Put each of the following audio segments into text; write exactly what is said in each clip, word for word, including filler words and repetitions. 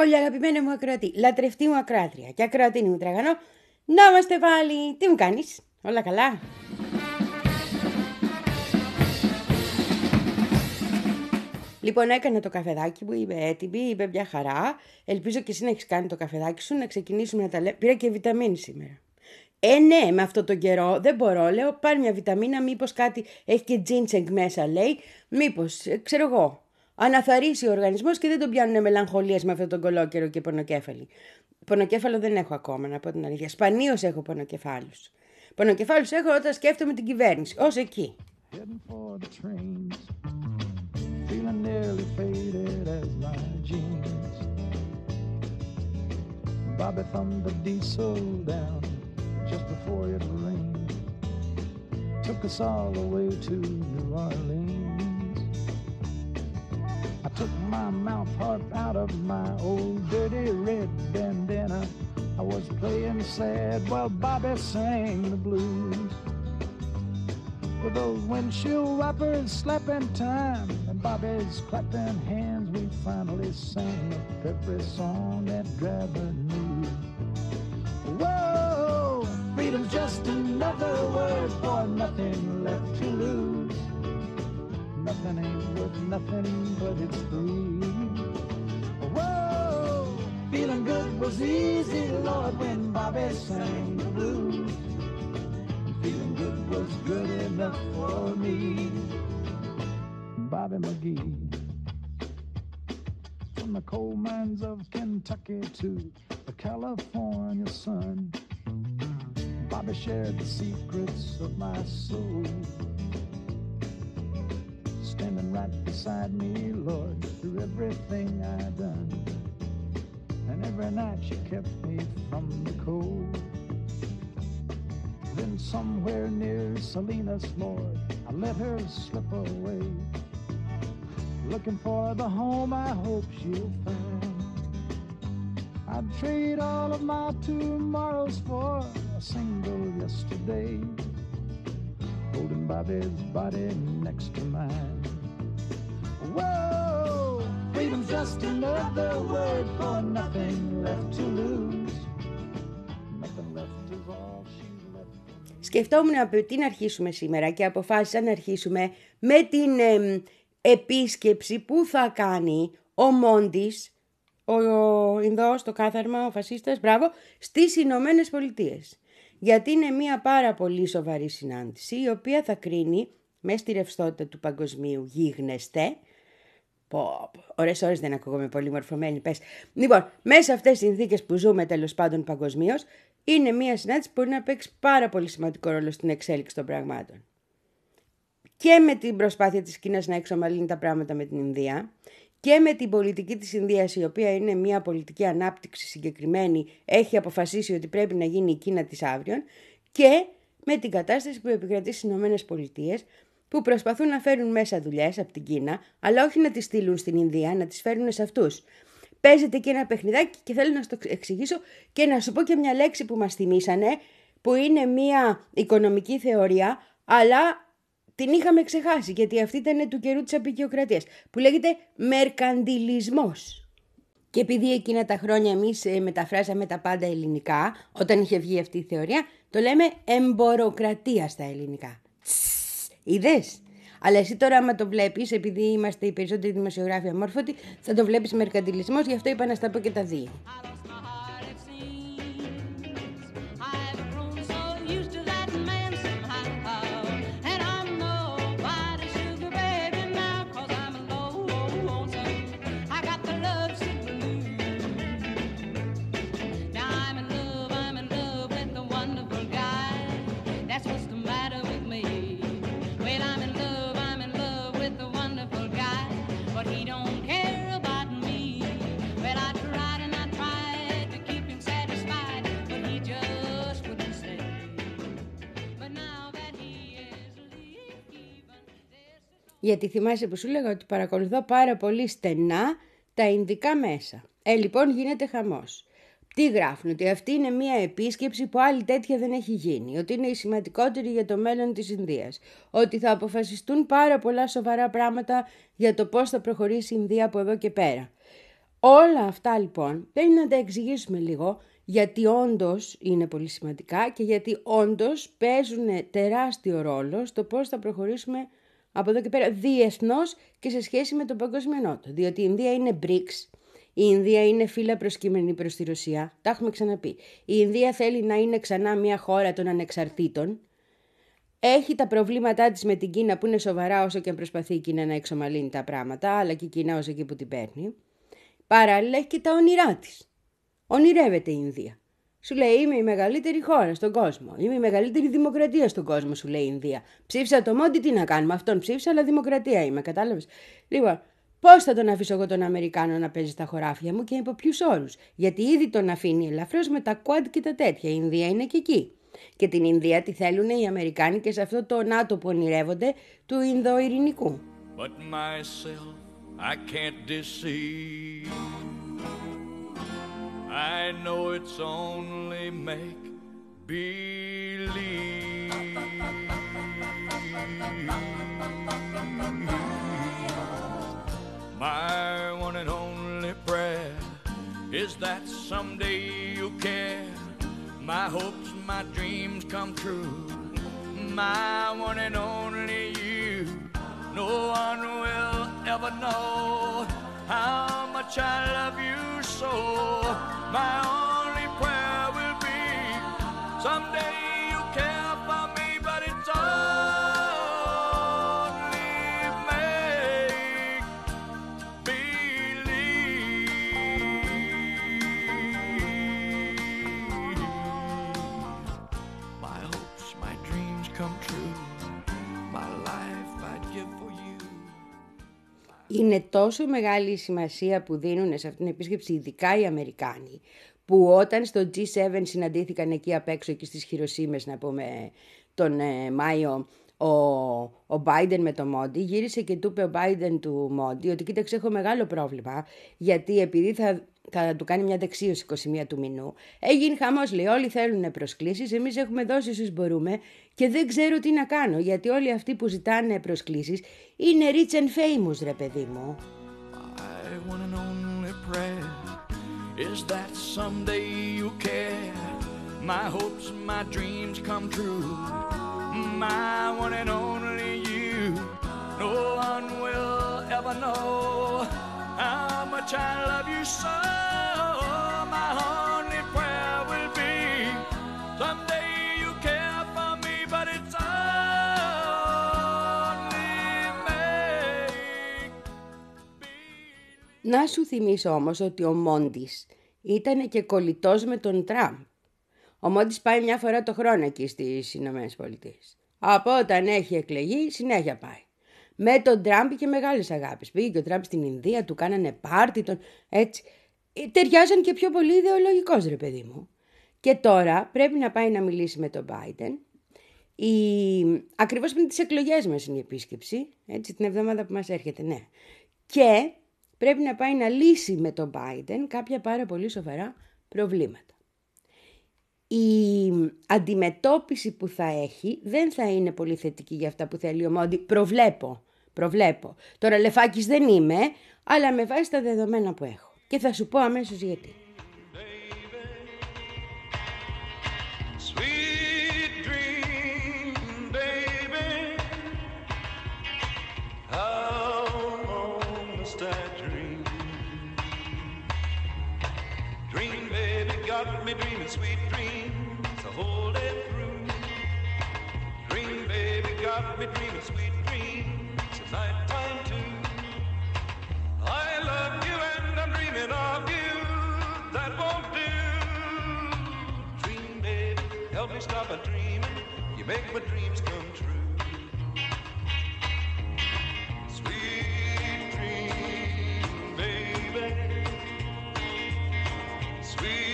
Όλοι αγαπημένοι μου ακροατή, λατρευτή μου ακράτρια και ακροατίνη μου τραγανό, να είμαστε πάλι. Τι μου κάνεις, όλα καλά? Λοιπόν, έκανα το καφεδάκι μου, είμαι έτοιμη, είμαι μια χαρά. Ελπίζω και εσύ να έχεις κάνει το καφεδάκι σου, να ξεκινήσουμε να τα λέμε. Πήρα και βιταμίνη σήμερα. Ε, ναι, με αυτό το καιρό δεν μπορώ. Λέω, πάρει μια βιταμίνα, μήπως κάτι έχει και ginseng μέσα, λέει. Μήπως, ξέρω εγώ, αναθαρρήσει ο οργανισμός και δεν τον πιάνουν μελαγχολίες με αυτόν τον κολόκαιρο και πονοκέφαλη. Πονοκέφαλο δεν έχω ακόμα, να πω την αλήθεια. Σπανίως έχω πονοκεφάλους. Πονοκεφάλους έχω όταν σκέφτομαι την κυβέρνηση. Ως εκεί. Feeling nearly faded as my jeans. Bobby thumbed the diesel down just before it rained. Took us all the way to New Orleans. I took my mouth harp out of my old dirty red bandana. I was playing sad while Bobby sang the blues. With those windshield wipers slapping time and Bobby's clapping hands, we finally sang up every song that driver knew. Whoa, freedom's just another word for nothing left to lose. Nothing ain't worth nothing but it's free. Whoa, feeling good was easy, Lord, when Bobby sang the blues. Feeling good was good enough for me. Bobby McGee. From the coal mines of Kentucky to the California sun, Bobby shared the secrets of my soul. Standing right beside me, Lord, through everything I done. And every night she kept me from the cold. Then somewhere near Salinas, Lord, I let her slip away, looking for the home I hope she'll find. I'd trade all of my tomorrows for a single yesterday, holding Bobby's body next to mine. Whoa, freedom's just another word for nothing left to lose. Nothing left is all she. Σκεφτόμουν από τι να αρχίσουμε σήμερα και αποφάσισα να αρχίσουμε με την ε, επίσκεψη που θα κάνει ο Μόντις, ο, ο Ινδός, το κάθαρμα, ο φασίστας, μπράβο, στις Ηνωμένες Πολιτείες. Γιατί είναι μια πάρα πολύ σοβαρή συνάντηση, η οποία θα κρίνει, μέσα στη ρευστότητα του παγκοσμίου γίγνεσθε, πω, ώρες ώρες δεν ακούγομαι πολύ μορφωμένη, πες. Λοιπόν, μέσα σε αυτές τις συνθήκες που ζούμε τέλος πάντων παγκοσμίως, είναι μια συνάντηση που μπορεί να παίξει πάρα πολύ σημαντικό ρόλο στην εξέλιξη των πραγμάτων. Και με την προσπάθεια της Κίνας να εξομαλύνει τα πράγματα με την Ινδία και με την πολιτική της Ινδίας, η οποία είναι μια πολιτική ανάπτυξη συγκεκριμένη, έχει αποφασίσει ότι πρέπει να γίνει η Κίνα της αύριον, και με την κατάσταση που επικρατεί στις Ηνωμένες Πολιτείες, που προσπαθούν να φέρουν μέσα δουλειές από την Κίνα, αλλά όχι να τις στείλουν στην Ινδία, να τις φέρουν σε αυτούς. Παίζεται και ένα παιχνιδάκι και θέλω να σου το εξηγήσω και να σου πω και μια λέξη που μας θυμήσανε, που είναι μια οικονομική θεωρία, αλλά την είχαμε ξεχάσει, γιατί αυτή ήταν του καιρού της αποικιοκρατίας, που λέγεται μερκαντιλισμός. Και επειδή εκείνα τα χρόνια εμείς μεταφράσαμε τα πάντα ελληνικά, όταν είχε βγει αυτή η θεωρία, το λέμε εμποροκρατία στα ελληνικά. Τσσσ, είδες? Αλλά εσύ τώρα άμα το βλέπεις, επειδή είμαστε οι περισσότεροι δημοσιογράφοι αμόρφωτοι, θα το βλέπεις μερκαντιλισμός, γι' αυτό είπα να στα πω και τα δύο. Γιατί θυμάσαι που σου λέγα ότι παρακολουθώ πάρα πολύ στενά τα ινδικά μέσα. Ε, λοιπόν, γίνεται χαμός. Τι γράφουν? Ότι αυτή είναι μια επίσκεψη που άλλη τέτοια δεν έχει γίνει. Ότι είναι η σημαντικότερη για το μέλλον της Ινδίας. Ότι θα αποφασιστούν πάρα πολλά σοβαρά πράγματα για το πώς θα προχωρήσει η Ινδία από εδώ και πέρα. Όλα αυτά λοιπόν πρέπει να τα εξηγήσουμε λίγο, γιατί όντως είναι πολύ σημαντικά και γιατί όντως παίζουν τεράστιο ρόλο στο πώς θα προχωρήσουμε από εδώ και πέρα διεθνώς και σε σχέση με τον Παγκόσμιο Νότο. Διότι η Ινδία είναι μπρικς, η Ινδία είναι φύλλα προσκύμενη προς τη Ρωσία, τα έχουμε ξαναπεί. Η Ινδία θέλει να είναι ξανά μια χώρα των ανεξαρτήτων. Έχει τα προβλήματά της με την Κίνα που είναι σοβαρά, όσο και αν προσπαθεί η Κίνα να εξομαλύνει τα πράγματα, αλλά και η Κίνα ως εκεί που την παίρνει. Παράλληλα έχει και τα όνειρά της. Ονειρεύεται η Ινδία. Σου λέει είμαι η μεγαλύτερη χώρα στον κόσμο. Είμαι η μεγαλύτερη δημοκρατία στον κόσμο, σου λέει η Ινδία. Ψήφισα το Μόντι, τι να κάνουμε. Αυτόν ψήφισα, αλλά δημοκρατία είμαι. Κατάλαβες. Λοιπόν, πώς θα τον αφήσω εγώ τον Αμερικάνο να παίζει στα χωράφια μου και υπό ποιους όρους. Γιατί ήδη τον αφήνει ελαφρώς με τα Quad και τα τέτοια. Η Ινδία είναι και εκεί. Και την Ινδία τη θέλουν οι Αμερικάνοι και σε αυτό το ΝΑΤΟ που ονειρεύονται του Ινδοειρηνικού. But myself I can't deceive. I know it's only make believe. My one and only prayer is that someday you'll care. My hopes, my dreams come true. My one and only you. No one will ever know how much I love you so. My only prayer will be someday you'll care for me, but it's only make believe. My hopes, my dreams come true. My life I'd give for you. Είναι τόσο μεγάλη η σημασία που δίνουν σε αυτήν την επίσκεψη, ειδικά οι Αμερικάνοι, που όταν στο τζι σέβεν συναντήθηκαν εκεί απ' έξω και στις Χειροσίμες, να πούμε, τον ε, Μάιο, ο, ο Biden με το Μόντι, γύρισε και του είπε ο Biden του Μόντι ότι κοίταξε, έχω μεγάλο πρόβλημα, γιατί επειδή θα, θα του κάνει μια δεξίωση είκοσι μία του μηνού, έγινε χαμός, λέει, όλοι θέλουν προσκλήσεις, εμείς έχουμε δώσει όσους μπορούμε και δεν ξέρω τι να κάνω, γιατί όλοι αυτοί που ζητάνε προσκλήσεις είναι rich and famous, ρε παιδί μου. My one and only prayer is that someday you care. My hopes, my dreams come true. My one and only you. No one will ever know how much I love you so. My only prayer will be someday you care for me, but it's only make believe. Να σου θυμίσω όμως ότι ο Μόντις ήταν και κολλητός με τον Τραμπ. Ο Μόντις πάει μια φορά το χρόνο εκεί στις Ηνωμένες Πολιτείες. Από όταν έχει εκλεγεί συνέχεια πάει. Με τον Τραμπ είχε μεγάλες αγάπες. Πήγε και ο Τραμπ στην Ινδία, του κάνανε πάρτι, τον έτσι. Ταιριάζαν και πιο πολύ ιδεολογικός, ρε παιδί μου. Και τώρα πρέπει να πάει να μιλήσει με τον Biden. Η... Ακριβώς πριν τις εκλογές μας είναι η επίσκεψη, έτσι, την εβδομάδα που μας έρχεται, ναι. Και πρέπει να πάει να λύσει με τον Biden κάποια πάρα πολύ σοβαρά προβλήματα. Η αντιμετώπιση που θα έχει δεν θα είναι πολύ θετική για αυτά που θέλει ο Μόντι. Προβλέπω, προβλέπω. Τώρα λεφάκης δεν είμαι, αλλά με βάση τα δεδομένα που έχω. Και θα σου πω αμέσως γιατί. Got me dreaming sweet dreams, so hold it through. Dream, baby, got me dreaming sweet dreams, it's nighttime too. I love you and I'm dreaming of you, that won't do. Dream, baby, help me stop a dreaming, you make my dreams come true. Sweet dream, baby, sweet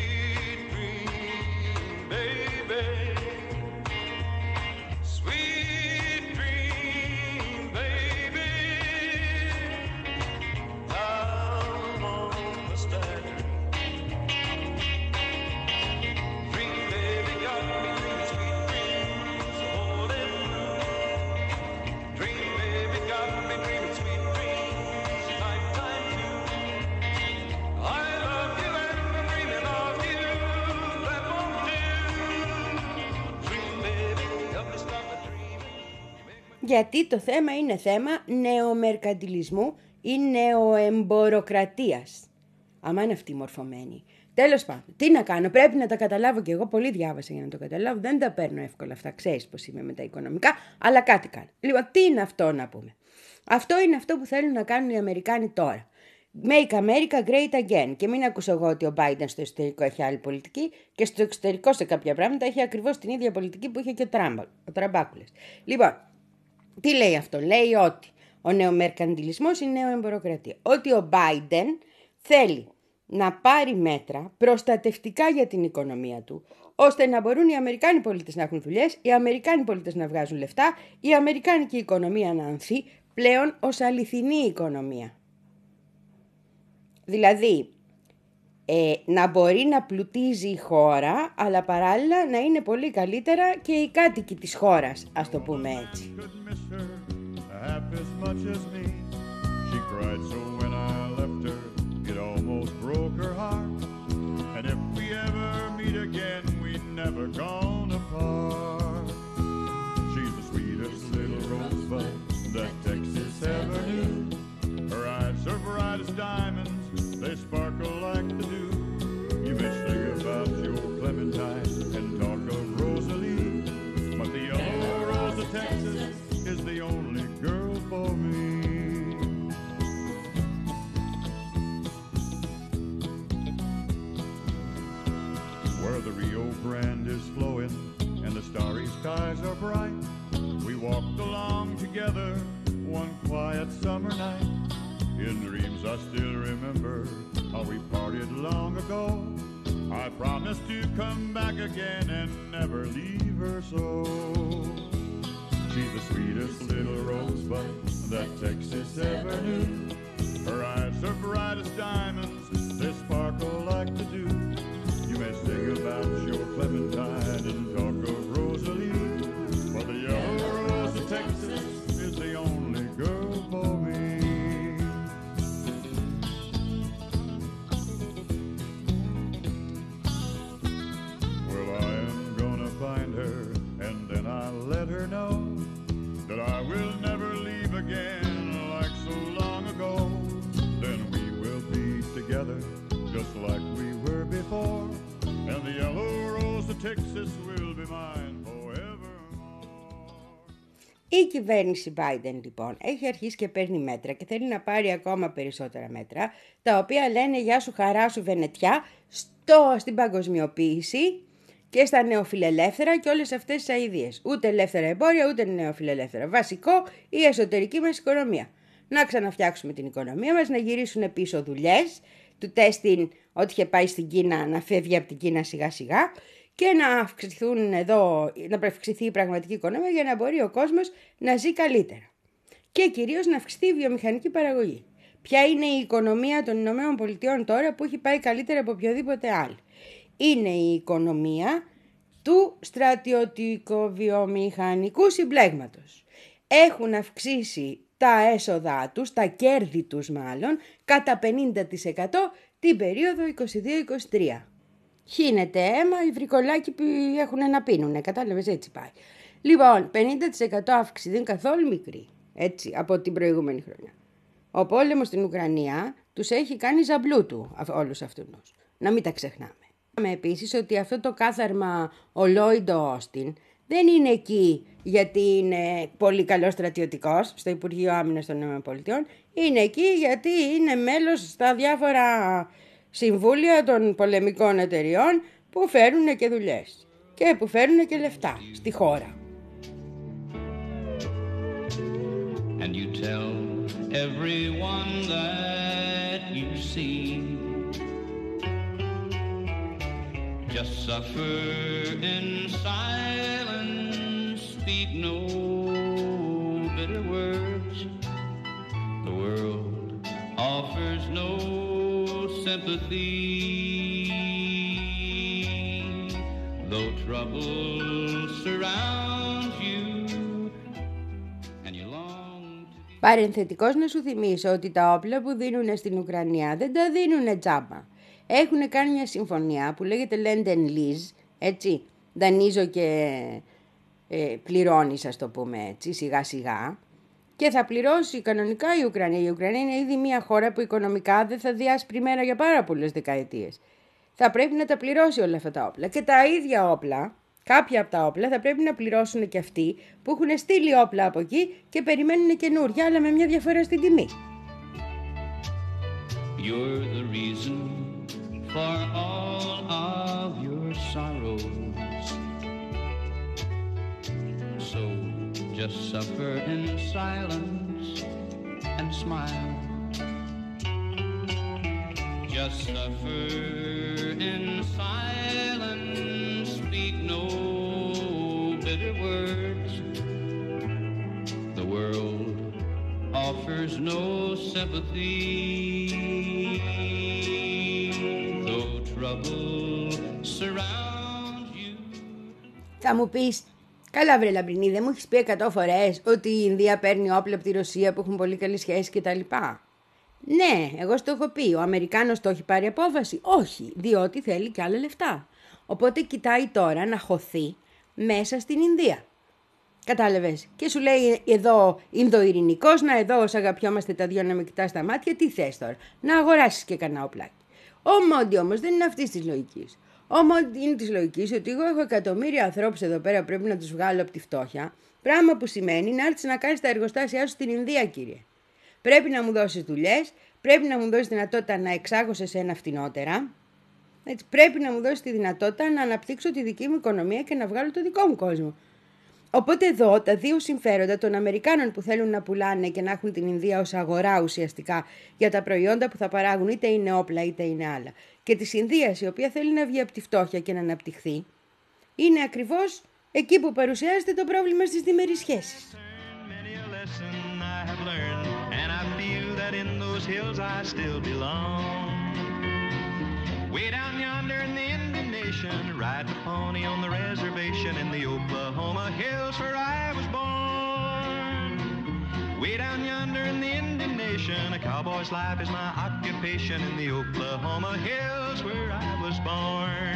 γιατί το θέμα είναι θέμα νεομερκαντιλισμού ή νεοεμποροκρατίας. Άμα είναι αυτή μορφωμένη. Τέλος πάντων, τι να κάνω, πρέπει να τα καταλάβω κι εγώ, πολύ διάβασα για να το καταλάβω, δεν τα παίρνω εύκολα αυτά, ξέρεις πως είμαι με τα οικονομικά, αλλά κάτι κάνω. Λοιπόν, τι είναι αυτό να πούμε. Αυτό είναι αυτό που θέλουν να κάνουν οι Αμερικάνοι τώρα. Make America Great Again. Και μην ακούσω εγώ ότι ο Biden στο εσωτερικό έχει άλλη πολιτική και στο εξωτερικό σε κάποια πράγματα έχει ακριβώς την ίδια πολιτική που είχε και ο, Τραμπ, ο Τραμπάκουλας. Λοιπόν, τι λέει αυτό, λέει ότι ο νεομερκαντιλισμός είναι νεοεμποροκρατία. Ότι ο Biden θέλει να πάρει μέτρα προστατευτικά για την οικονομία του, ώστε να μπορούν οι Αμερικάνοι πολίτες να έχουν δουλειές, οι Αμερικάνοι πολίτες να βγάζουν λεφτά, η αμερικάνικη οικονομία να ανθεί πλέον ως αληθινή οικονομία. Δηλαδή, ε, να μπορεί να πλουτίζει η χώρα, αλλά παράλληλα να είναι πολύ καλύτερα και οι κάτοικοι της χώρας, ας το πούμε έτσι. They sparkle like the dew. You may sing about your Clementine and talk of Rosalie, but the yellow rose of Texas is the only girl for me. Where the Rio Grande is flowing and the starry skies are bright, we walked along together one quiet summer night. In dreams I still remember how we parted long ago. I promised to come back again and never leave her so. She's the sweetest little rosebud that Texas ever knew. Her eyes are bright as diamonds, they sparkle like the dew. You may sing about your Clementine and talk of Rosalie, but the yellow rose of Texas is the only girl for me. Let her know that I will never leave again like so long ago. Then we will be together just like we were before, and the yellow rose of Texas will be mine forevermore. Η κυβέρνηση Biden λοιπόν έχει αρχίσει και παίρνει μέτρα και θέλει να πάρει ακόμα περισσότερα μέτρα, τα οποία λένε γεια σου χαρά σου Βενετιά στο, στην παγκοσμιοποίηση και στα νεοφιλελεύθερα και όλες αυτές τις αηδίες. Ούτε ελεύθερα εμπόρια, ούτε νεοφιλελεύθερα. Βασικό, η εσωτερική μας οικονομία. Να ξαναφτιάξουμε την οικονομία μας, να γυρίσουν πίσω δουλειές, του τέστην ό,τι είχε πάει στην Κίνα να φεύγει από την Κίνα σιγά σιγά και να αυξηθούν εδώ, να αυξηθεί η πραγματική οικονομία για να μπορεί ο κόσμος να ζει καλύτερα. Και κυρίως να αυξηθεί η βιομηχανική παραγωγή. Ποια είναι η οικονομία των ΗΠΑ τώρα που έχει πάει καλύτερα από οποιοδήποτε άλλο? Είναι η οικονομία του στρατιωτικο-βιομηχανικού συμπλέγματος. Έχουν αυξήσει τα έσοδά τους, τα κέρδη τους μάλλον, κατά πενήντα τοις εκατό την περίοδο είκοσι δύο είκοσι τρία. Χύνεται αίμα, οι βρικολάκοι που έχουν να πίνουνε, κατάλαβες, έτσι πάει. Λοιπόν, πενήντα τοις εκατό αύξηση δεν είναι καθόλου μικρή, έτσι, από την προηγούμενη χρονιά. Ο πόλεμος στην Ουκρανία τους έχει κάνει ζαμπλού του όλους αυτούς. Να μην τα ξεχνάμε. Επίσης ότι αυτό το κάθαρμα ο Λόιντ Όστιν δεν είναι εκεί γιατί είναι πολύ καλός στρατιωτικός στο Υπουργείο Άμυνας των ΗΠΑ, είναι εκεί γιατί είναι μέλος στα διάφορα συμβούλια των πολεμικών εταιριών που φέρουν και δουλειές και που φέρουν και λεφτά στη χώρα. And you tell everyone that you see, just suffer in silence, speak no bitter words. The world offers no sympathy, though trouble surrounds you and you long to be... Παρενθετικώς να σου θυμίσω ότι τα όπλα που δίνουν στην Ουκρανία δεν τα δίνουν τζάμπα. Έχουν κάνει μια συμφωνία που λέγεται Lend and Lease, έτσι, δανείζω και ε, πληρώνεις, ας το πούμε έτσι, σιγά σιγά. Και θα πληρώσει κανονικά η Ουκρανία. Η Ουκρανία είναι ήδη μια χώρα που οικονομικά δεν θα δει άσπρη μέρα για πάρα πολλές δεκαετίες. Θα πρέπει να τα πληρώσει όλα αυτά τα όπλα. Και τα ίδια όπλα, κάποια από τα όπλα, θα πρέπει να πληρώσουν και αυτοί που έχουν στείλει όπλα από εκεί και περιμένουν καινούρια, αλλά με μια διαφορά στην τιμή. You're the reason for all of your sorrows. So just suffer in silence and smile. Just suffer in silence, speak no bitter words. The world offers no sympathy, though trouble surrounds you. Θα μου πεις, καλά βρε Λαμπρινή, δεν μου έχεις πει εκατό φορές ότι η Ινδία παίρνει όπλα από τη Ρωσία που έχουν πολύ καλή σχέση κτλ. Ναι, εγώ στο έχω πει. Ο Αμερικάνος το έχει πάρει απόφαση. Όχι, διότι θέλει και άλλα λεφτά. Οπότε κοιτάει τώρα να χωθεί μέσα στην Ινδία. Κατάλαβες. Και σου λέει εδώ Ινδοειρηνικός, να εδώ ως αγαπιόμαστε τα δυο να με κοιτάς στα μάτια, τι θες τώρα. Να αγοράσεις και κανένα οπλάκι. Ο Μόντι όμως δεν είναι αυτής της λογικής. Ο Μόντι είναι της λογικής ότι εγώ έχω εκατομμύρια ανθρώπους εδώ πέρα, πρέπει να τους βγάλω από τη φτώχεια. Πράγμα που σημαίνει να έρθεις να κάνεις τα εργοστάσια σου στην Ινδία, κύριε. Πρέπει να μου δώσεις δουλειές, πρέπει να μου δώσεις δυνατότητα να εξάγω σε σένα φτηνότερα. Έτσι, πρέπει να μου δώσεις τη δυνατότητα να αναπτύξω τη δική μου οικονομία και να βγάλω το δικό μου κόσμο. Οπότε εδώ τα δύο συμφέροντα των Αμερικάνων που θέλουν να πουλάνε και να έχουν την Ινδία ως αγορά ουσιαστικά για τα προϊόντα που θα παράγουν, είτε είναι όπλα είτε είναι άλλα, και της Ινδίας η οποία θέλει να βγει από τη φτώχεια και να αναπτυχθεί, είναι ακριβώς εκεί που παρουσιάζεται το πρόβλημα στις διμερείς σχέσεις. Hills I still belong. Way down yonder in the Indian Nation, riding a pony on the reservation in the Oklahoma hills where I was born. Way down yonder in the Indian Nation, a cowboy's life is my occupation in the Oklahoma hills where I was born.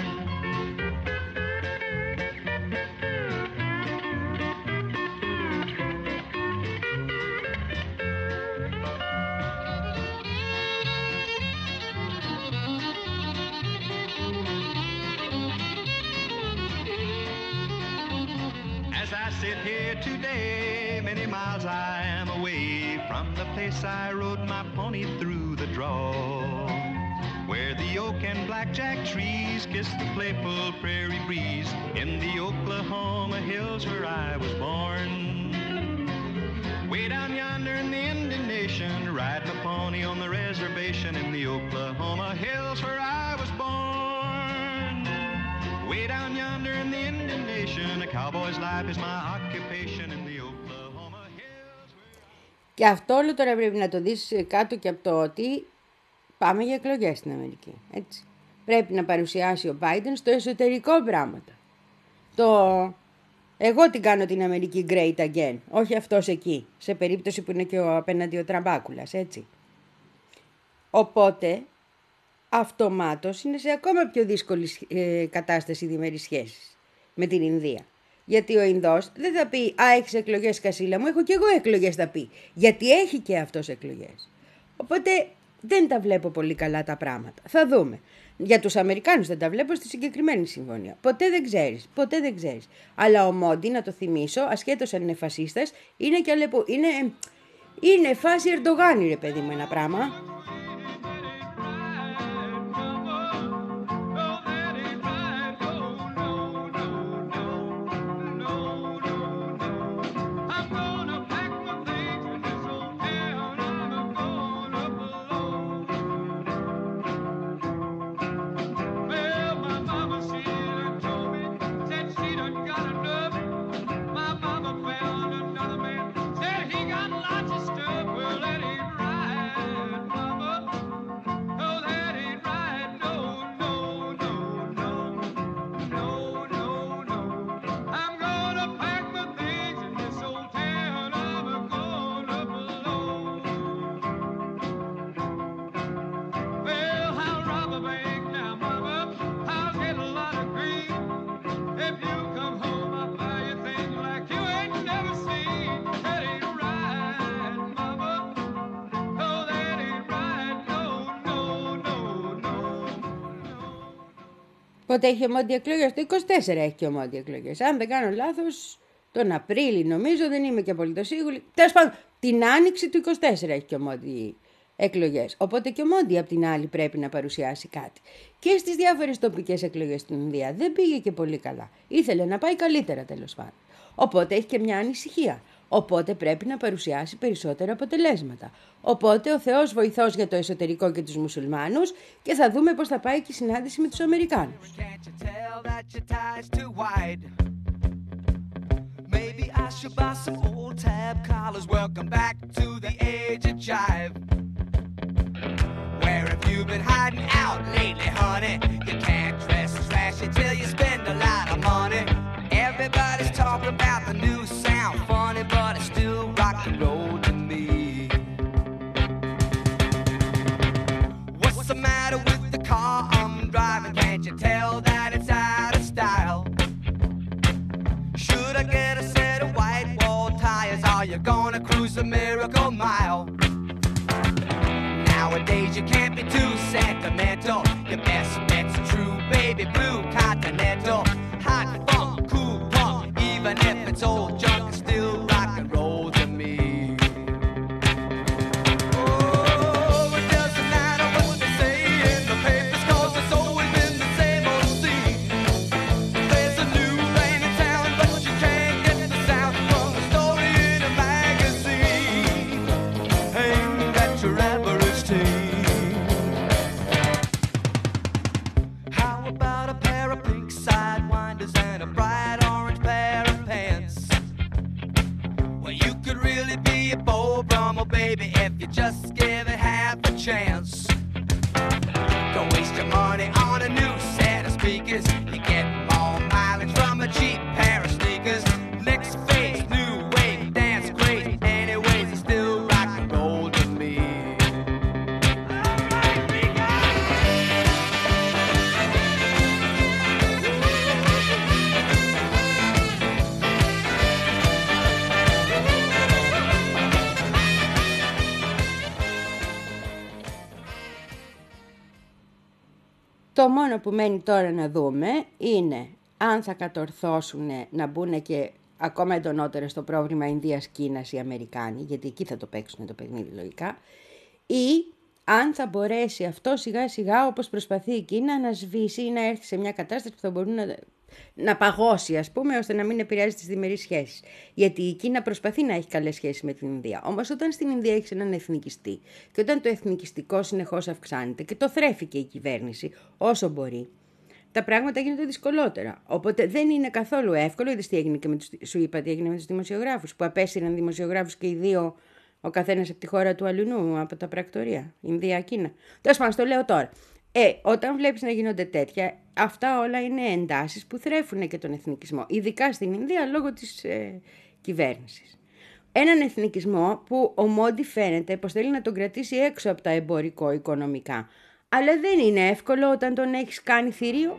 I sit here today, many miles I am away from the place I rode my pony through the draw, where the oak and blackjack trees kiss the playful prairie breeze in the Oklahoma hills where I was born. Way down yonder in the Indian Nation, ride my pony on the reservation in the Oklahoma hills where I was born. Way down yonder in the Indian Nation, a cowboy's life is my occupation in the Oklahoma hills. Και αυτό όλο τώρα πρέπει να το δεις κάτω και από το ότι πάμε για εκλογές στην Αμερική. Έτσι. Πρέπει να παρουσιάσει ο Biden στο εσωτερικό πράγματα. Το εγώ την κάνω την Αμερική great again, όχι αυτός εκεί, σε περίπτωση που είναι και ο απέναντι ο Τραμπάκουλας, έτσι. Οπότε αυτομάτως είναι σε ακόμα πιο δύσκολη ε, κατάσταση διμερείς σχέσεις με την Ινδία. Γιατί ο Ινδός δεν θα πει «Α, έχεις εκλογές, Κασίλα μου, έχω και εγώ εκλογές», θα πει. Γιατί έχει και αυτός εκλογές. Οπότε δεν τα βλέπω πολύ καλά τα πράγματα. Θα δούμε. Για τους Αμερικάνους δεν τα βλέπω στη συγκεκριμένη συμφωνία. Ποτέ δεν ξέρεις, ποτέ δεν ξέρεις. Αλλά ο Μόντι, να το θυμίσω, ασχέτως αν είναι φασίστας, είναι και αλεπο... είναι... είναι φάση Ερντογάνη, ρε παιδί μου, ένα πράγμα. Πότε έχει ομόντια εκλογές? Το είκοσι τέσσερα έχει και ομόντια εκλογές. Αν δεν κάνω λάθος, τον Απρίλη νομίζω, δεν είμαι και απολύτως σίγουρη. Τέλος πάντων, την άνοιξη του είκοσι τέσσερα έχει και ομόντια εκλογές. Οπότε και ομόντια απ' την άλλη πρέπει να παρουσιάσει κάτι. Και στις διάφορες τοπικές εκλογές στην Ινδία δεν πήγε και πολύ καλά. Ήθελε να πάει καλύτερα τέλος πάντων. Οπότε έχει και μια ανησυχία. Οπότε πρέπει να παρουσιάσει περισσότερα αποτελέσματα. Οπότε ο Θεός βοηθός για το εσωτερικό και τους μουσουλμάνους και θα δούμε πώς θα πάει και η συνάντηση με τους Αμερικάνους. Maybe I should buy some old tab collars. Welcome back to the age of jive. Where have you been hiding out lately, honey? You can't dress as flashy till you spend a lot of money. Everybody's talking about the new sound, funny, but it's still rock and roll to me. What's the matter with the car I'm driving? Can't you tell that it's out of style? Should I get a set of white wall tires? Are you gonna cruise the Miracle Mile? Nowadays you can't be too sentimental. Your best bet's a true baby blue Continental. Hot funk, cool punk, even if it's old junk, it's still rock and roll to me. Oh, it doesn't matter what they say in the papers, 'cause it's always been the same old scene. There's a new rain in town, but you can't get the sound from a story in a magazine aimed at your average teen. How about a pair of pink sidewinders and a bright orange pair of pants? Well, you could really be a Beau Brummel, baby, if you just give it half a chance. Don't waste your money on a new set of speakers. You get more mileage from a cheap pair of sneakers. Next phase, new wave, dance great. Anyways, it's still rock and roll to me. Το μόνο που μένει τώρα να δούμε είναι αν θα κατορθώσουν να μπουν και ακόμα εντονότερα στο πρόβλημα Ινδίας-Κίνας οι Αμερικάνοι, γιατί εκεί θα το παίξουν το παιχνίδι λογικά, ή αν θα μπορέσει αυτό σιγά σιγά, όπως προσπαθεί η Κίνα, να σβήσει ή να έρθει σε μια κατάσταση που θα μπορούν να, να παγώσει, ας πούμε, ώστε να μην επηρεάζει τις διμερείς σχέσεις. Γιατί η Κίνα προσπαθεί να έχει καλές σχέσεις με την Ινδία. Όμως όταν στην Ινδία έχεις έναν εθνικιστή και όταν το εθνικιστικό συνεχώς αυξάνεται και το θρέφει και η κυβέρνηση όσο μπορεί, τα πράγματα γίνονται δυσκολότερα. Οπότε δεν είναι καθόλου εύκολο. Είδες τι έγινε και με τους, σου είπα τι έγινε με τους δημοσιογράφους, που απέσυραν δημοσιογράφους και οι δύο, ο καθένας από τη χώρα του αλλού, από τα πρακτορία, Ινδία, Κίνα. Τέλος πάντων, το λέω τώρα. Ε, όταν βλέπεις να γίνονται τέτοια, αυτά όλα είναι εντάσεις που θρέφουν και τον εθνικισμό, ειδικά στην Ινδία λόγω της ε, κυβέρνησης. Έναν εθνικισμό που ο Μόντι φαίνεται πως θέλει να τον κρατήσει έξω από τα εμπορικό-οικονομικά. Αλλά δεν είναι εύκολο όταν τον έχεις κάνει θηρίο.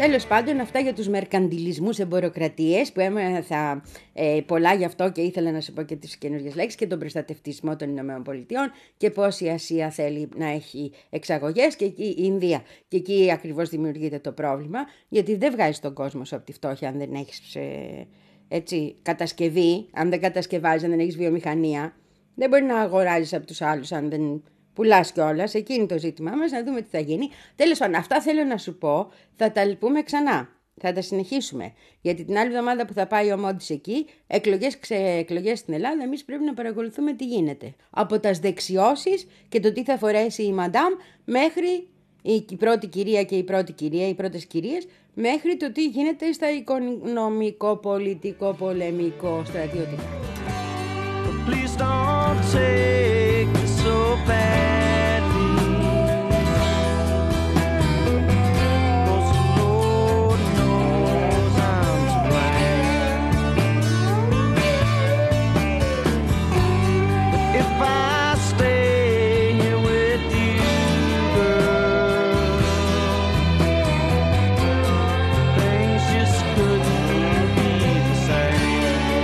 Τέλος πάντων, αυτά για τους μερκαντιλισμούς, εμποροκρατίες, που έμαθα ε, πολλά γι' αυτό και ήθελα να σου πω και τις καινούργιες λέξεις, και τον προστατευτισμό των Ηνωμένων Πολιτειών και πώς η Ασία θέλει να έχει εξαγωγές και εκεί η Ινδία. Και εκεί ακριβώς δημιουργείται το πρόβλημα, γιατί δεν βγάζεις τον κόσμο σου από τη φτώχεια αν δεν έχεις ε, έτσι, κατασκευή, αν δεν κατασκευάζεις, αν δεν έχεις βιομηχανία. Δεν μπορεί να αγοράζεις από τους άλλους αν δεν πουλάς κιόλας. Εκεί είναι το ζήτημά μας, να δούμε τι θα γίνει. Τέλος πάντων, αυτά θέλω να σου πω. Θα τα πούμε ξανά. Θα τα συνεχίσουμε. Γιατί την άλλη εβδομάδα που θα πάει ο Μόντις εκεί, εκλογές, ξεεκλογές στην Ελλάδα, εμείς πρέπει να παρακολουθούμε τι γίνεται. Από τα δεξιώσεις και το τι θα φορέσει η Μαντάμ, μέχρι η πρώτη κυρία και η πρώτη κυρία, οι πρώτες κυρίες, μέχρι το τι γίνεται στα οικονομικό, πολιτικό, πολεμικό, στρατιωτικό. Please don't take it so badly, 'cause the Lord knows I'm to blame. But if I stay here with you, girl, things just couldn't be the same.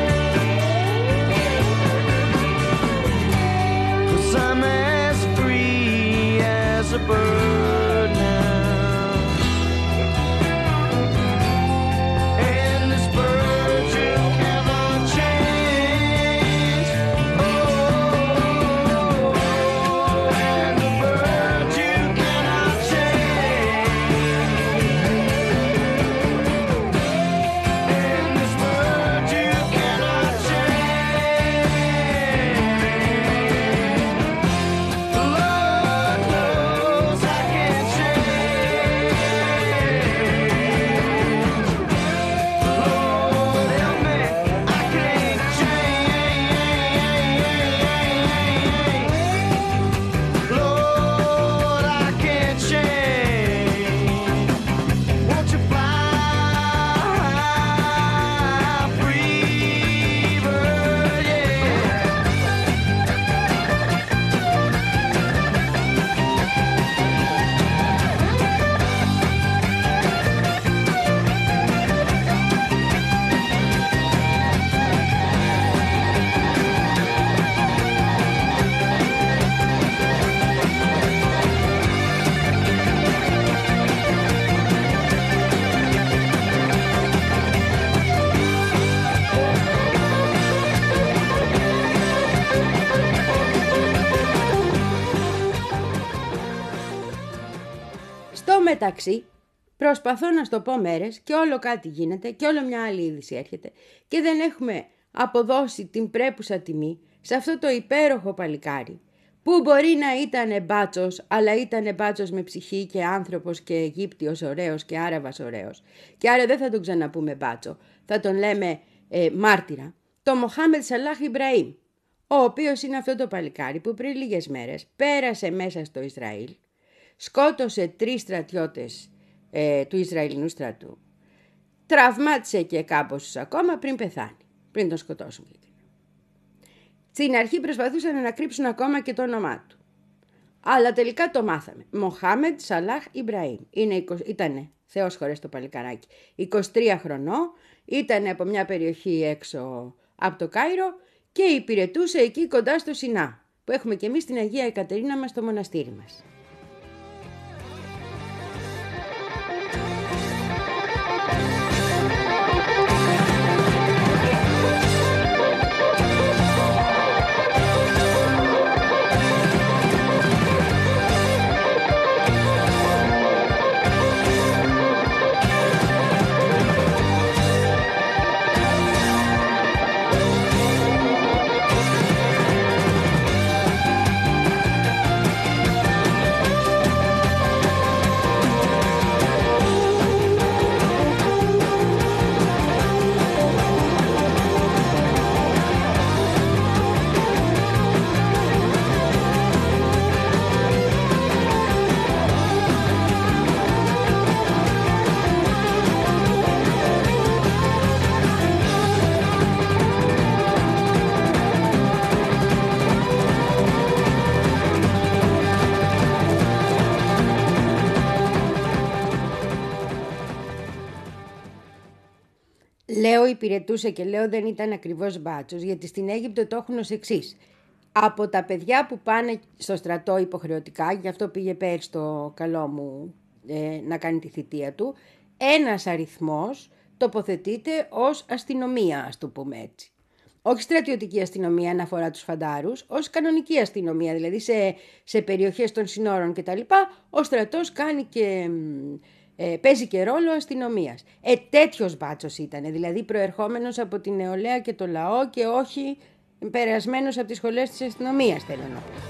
I'm as free as a bird now, and this bird you never change. Oh, and the bird you cannot change, and this bird you cannot change. Lord knows I can't change. Lord help me, I can't change. Lord, I can't change. Won't you fly free, bird, yeah. Στο μεταξύ, προσπαθώ να στο πω μέρες και όλο κάτι γίνεται και όλο μια άλλη είδηση έρχεται και δεν έχουμε αποδώσει την πρέπουσα τιμή σε αυτό το υπέροχο παλικάρι που μπορεί να ήταν μπάτσος, αλλά ήταν μπάτσος με ψυχή και άνθρωπος και Αιγύπτιος ωραίος και Άραβας ωραίος. Και άρα δεν θα τον ξαναπούμε μπάτσο, θα τον λέμε ε, μάρτυρα. Το Μοχάμεντ Σαλάχ Ιμπραήμ, ο οποίος είναι αυτό το παλικάρι που πριν λίγες μέρες πέρασε μέσα στο Ισραήλ, σκότωσε τρεις στρατιώτες ε, του Ισραηλινού στρατού, τραυμάτισε και κάμποσους ακόμα πριν πεθάνει, πριν τον σκοτώσουν. Στην αρχή προσπαθούσαν να κρύψουν ακόμα και το όνομά του. Αλλά τελικά το μάθαμε. Μοχάμεντ Σαλάχ Ιμπραήμ. Ήτανε, Θεός χωρές το παλικαράκι, είκοσι τρία χρονών, ήταν από μια περιοχή έξω από το Κάιρο και υπηρετούσε εκεί κοντά στο Σινά, που έχουμε και εμείς την Αγία Εκατερίνα μας στο μοναστήρι μας. υπηρετούσε και λέω δεν ήταν ακριβώς μπάτσος, γιατί στην Αίγυπτο το έχουν ως εξής. Από τα παιδιά που πάνε στο στρατό υποχρεωτικά, γι' αυτό πήγε πέρσι στο καλό μου ε, να κάνει τη θητεία του, ένας αριθμός τοποθετείται ως αστυνομία, ας το πούμε έτσι. Όχι στρατιωτική αστυνομία να αφορά τους φαντάρους, ως κανονική αστυνομία, δηλαδή σε, σε περιοχές των συνόρων κτλ. Ο στρατός κάνει και, ε, παίζει και ρόλο αστυνομίας. Ε, τέτοιος μπάτσος ήταν, δηλαδή προερχόμενος από την νεολαία και το λαό και όχι περασμένος από τις σχολές της αστυνομίας, θέλω να πω.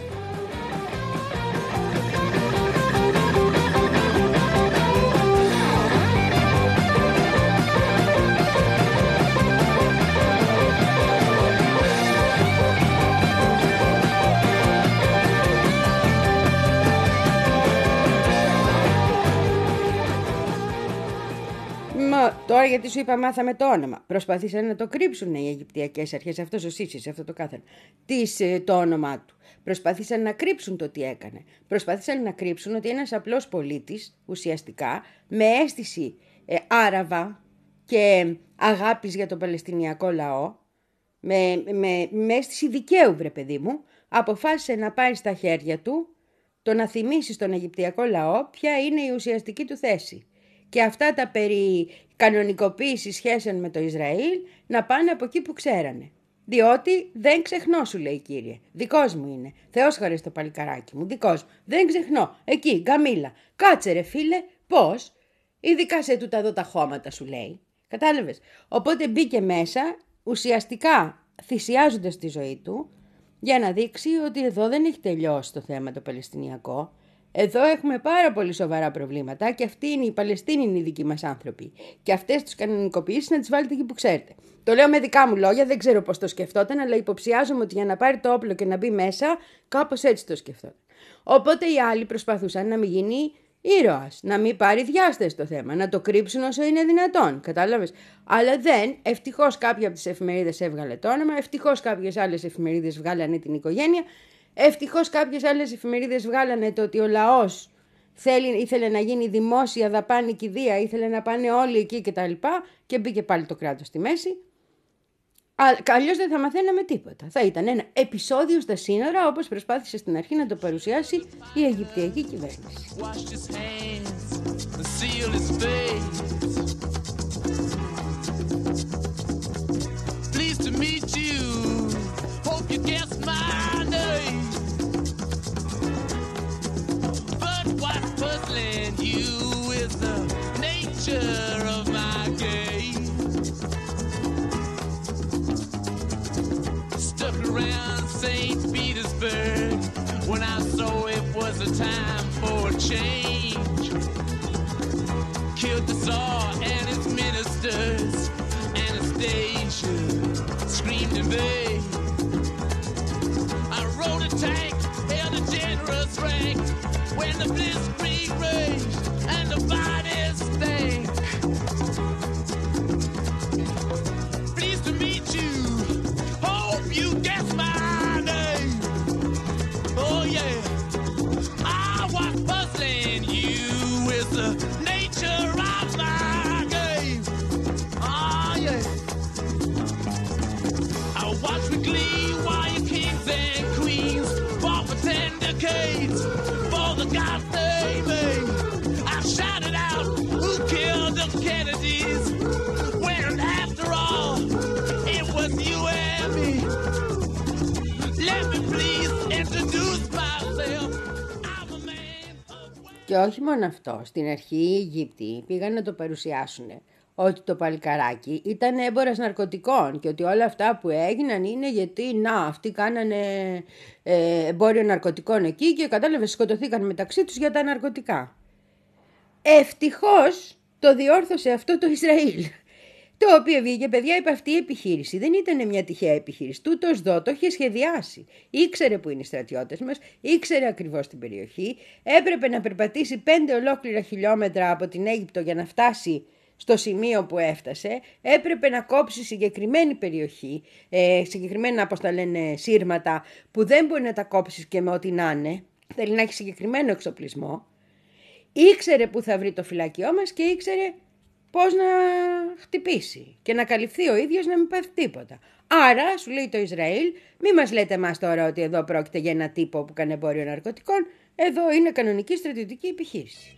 Τώρα γιατί σου είπα μάθαμε το όνομα. Προσπαθήσαν να το κρύψουν οι Αιγυπτιακές αρχές, αυτός ο Σίσης, αυτό το κάθεν, της, το όνομά του. Προσπαθήσαν να κρύψουν το τι έκανε. Προσπαθήσαν να κρύψουν ότι ένας απλός πολίτης, ουσιαστικά, με αίσθηση ε, Άραβα και αγάπης για τον Παλαιστινιακό λαό, με, με, με αίσθηση δικαίου βρε παιδί μου, αποφάσισε να πάρει στα χέρια του το να θυμίσει στον Αιγυπτιακό λαό ποια είναι η ουσιαστική του θέση. Και αυτά τα περί κανονικοποίησης σχέσεων με το Ισραήλ να πάνε από εκεί που ξέρανε. Διότι δεν ξεχνώ, σου λέει κύριε. Δικός μου είναι. Θεός χωρίς το παλικαράκι μου. Δικός μου. Δεν ξεχνώ. Εκεί, γκαμίλα. Κάτσε ρε φίλε, πώς. Ειδικά σε τούτα εδώ τα χώματα σου λέει. Κατάλαβες. Οπότε μπήκε μέσα, ουσιαστικά θυσιάζοντας τη ζωή του, για να δείξει ότι εδώ δεν έχει τελειώσει το θέμα το Παλαιστινιακό. Εδώ έχουμε πάρα πολύ σοβαρά προβλήματα και αυτοί είναι οι Παλαιστίνοι, είναι οι δικοί μας άνθρωποι. Και αυτές τους κανονικοποιήσεις να τις βάλετε εκεί που ξέρετε. Το λέω με δικά μου λόγια, δεν ξέρω πώς το σκεφτόταν, αλλά υποψιάζομαι ότι για να πάρει το όπλο και να μπει μέσα, κάπως έτσι το σκεφτόταν. Οπότε οι άλλοι προσπαθούσαν να μην γίνει ήρωας, να μην πάρει διάσταση το θέμα, να το κρύψουν όσο είναι δυνατόν. Κατάλαβες. Αλλά δεν, ευτυχώς κάποια από τις εφημερίδες έβγαλε το όνομα, ευτυχώς κάποιες άλλες εφημερίδες βγάλανε την οικογένεια. Ευτυχώς κάποιες άλλες εφημερίδες βγάλανε το ότι ο λαός θέλει, ήθελε να γίνει δημόσια δαπάνη κηδεία, ήθελε να πάνε όλοι εκεί κτλ. Και μπήκε πάλι το κράτος στη μέση. Αλλιώς δεν θα μαθαίναμε τίποτα. Θα ήταν ένα επεισόδιο στα σύνορα, όπως προσπάθησε στην αρχή να το παρουσιάσει η Αιγυπτιακή κυβέρνηση. Of my game, stuck around Saint Petersburg when I saw it was a time for a change. Killed the Tsar and his ministers, Anastasia screamed in vain. I rode a tank, held a generous rank when the blitzkrieg raged and the bodies stank. Pleased to meet you. Hope you guess my name. Oh yeah, I was puzzling you with the nature of my game. Oh yeah, I watched with glee while your kings and queens fought for ten decades for the gods they made. I shouted out, who killed the Kennedys? When after all, it was you and me. Let me please introduce myself. I'm a man of... Και όχι μόνο αυτό, στην αρχή οι Αιγύπτιοι πήγαν να το παρουσιάσουν ότι το παλικαράκι ήταν έμπορας ναρκωτικών και ότι όλα αυτά που έγιναν είναι γιατί να αυτοί κάνανε ε, εμπόριο ναρκωτικών εκεί και κατάλαβες σκοτωθήκαν μεταξύ τους για τα ναρκωτικά. Ευτυχώς το διόρθωσε αυτό το Ισραήλ, το οποίο βγήκε παιδιά είπε αυτή η επιχείρηση. Δεν ήταν μια τυχαία επιχείρηση. Τούτος εδώ το είχε σχεδιάσει. Ήξερε που είναι οι στρατιώτες μας, ήξερε ακριβώς την περιοχή, έπρεπε να περπατήσει πέντε ολόκληρα χιλιόμετρα από την Αίγυπτο για να φτάσει στο σημείο που έφτασε, έπρεπε να κόψει συγκεκριμένη περιοχή, ε, συγκεκριμένα όπως τα λένε σύρματα, που δεν μπορεί να τα κόψεις και με ό,τι να είναι, θέλει να έχει συγκεκριμένο εξοπλισμό. Ήξερε που θα βρει το φυλακιό μας και ήξερε πώς να χτυπήσει και να καλυφθεί ο ίδιος να μην πάθει τίποτα. Άρα, σου λέει το Ισραήλ, μη μας λέτε εμάς τώρα ότι εδώ πρόκειται για ένα τύπο που κάνει εμπόριο ναρκωτικών, εδώ είναι κανονική στρατιωτική επιχείρηση.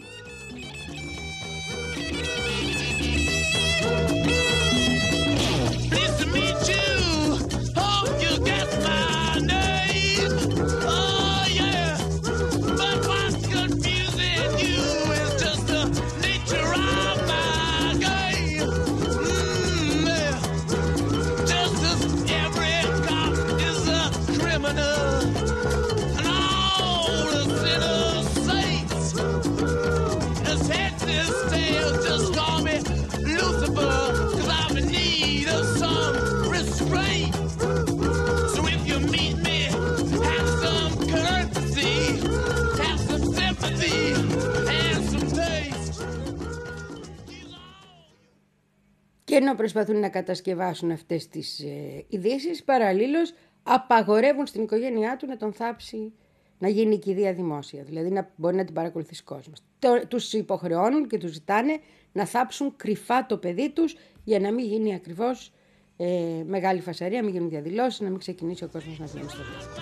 Και ενώ προσπαθούν να κατασκευάσουν αυτές τις ε, ειδήσεις, παραλλήλως απαγορεύουν στην οικογένειά του να τον θάψει, να γίνει η κηδεία δημόσια, δηλαδή να μπορεί να την παρακολουθήσει κόσμος. Το, τους υποχρεώνουν και τους ζητάνε να θάψουν κρυφά το παιδί τους για να μην γίνει ακριβώς ε, μεγάλη φασαρία, να μην γίνουν διαδηλώσεις, να μην ξεκινήσει ο κόσμος να βγαίνει στο δρόμο.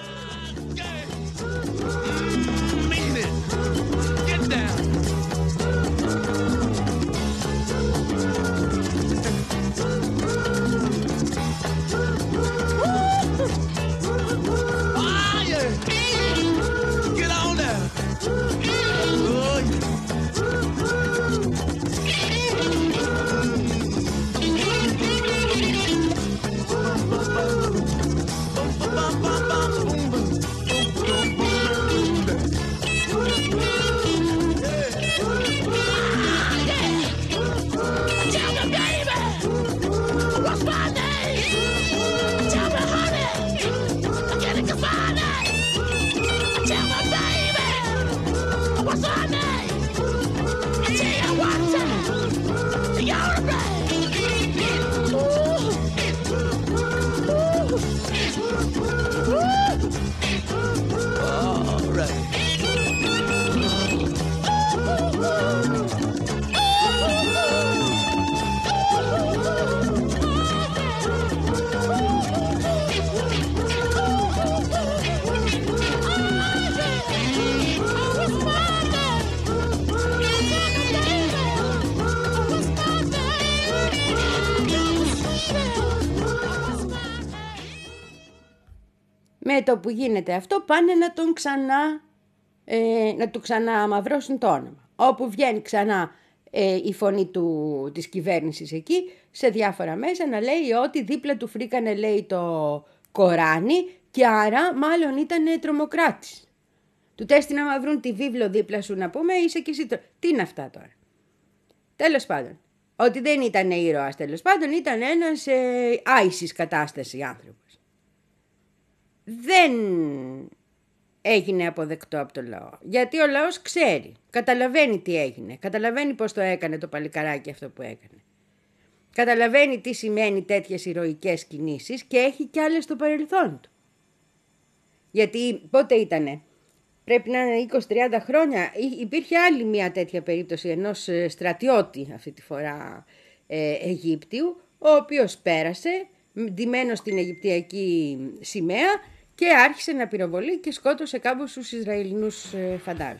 Με το που γίνεται αυτό πάνε να τον ξανά, ε, να του ξαναμαυρώσουν το όνομα. Όπου βγαίνει ξανά ε, η φωνή του, της κυβέρνησης εκεί, σε διάφορα μέσα να λέει ότι δίπλα του φρίκανε, λέει, το Κοράνι και άρα μάλλον ήταν τρομοκράτης. Του τέστη να μαυρούν τη βίβλο δίπλα σου να πούμε, είσαι και εσύ. Τι είναι αυτά τώρα. Τέλος πάντων, ότι δεν ήταν ήρωας, τέλος πάντων ήταν ένας ε, άϊσης κατάσταση άνθρωπος. Δεν έγινε αποδεκτό από το λαό. Γιατί ο λαός ξέρει, καταλαβαίνει τι έγινε, καταλαβαίνει πώς το έκανε το παλικαράκι αυτό που έκανε. Καταλαβαίνει τι σημαίνει τέτοιες ηρωικές κινήσεις και έχει κι άλλες στο παρελθόν του. Γιατί πότε ήτανε, πρέπει να είναι είκοσι τριάντα χρόνια, υπήρχε άλλη μια τέτοια περίπτωση ενός στρατιώτη αυτή τη φορά ε, Αιγύπτιου, ο οποίος πέρασε ντυμένος στην Αιγυπτιακή σημαία και άρχισε να πυροβολεί και σκότωσε κάπου στους Ισραηλινούς ε, φαντάρους.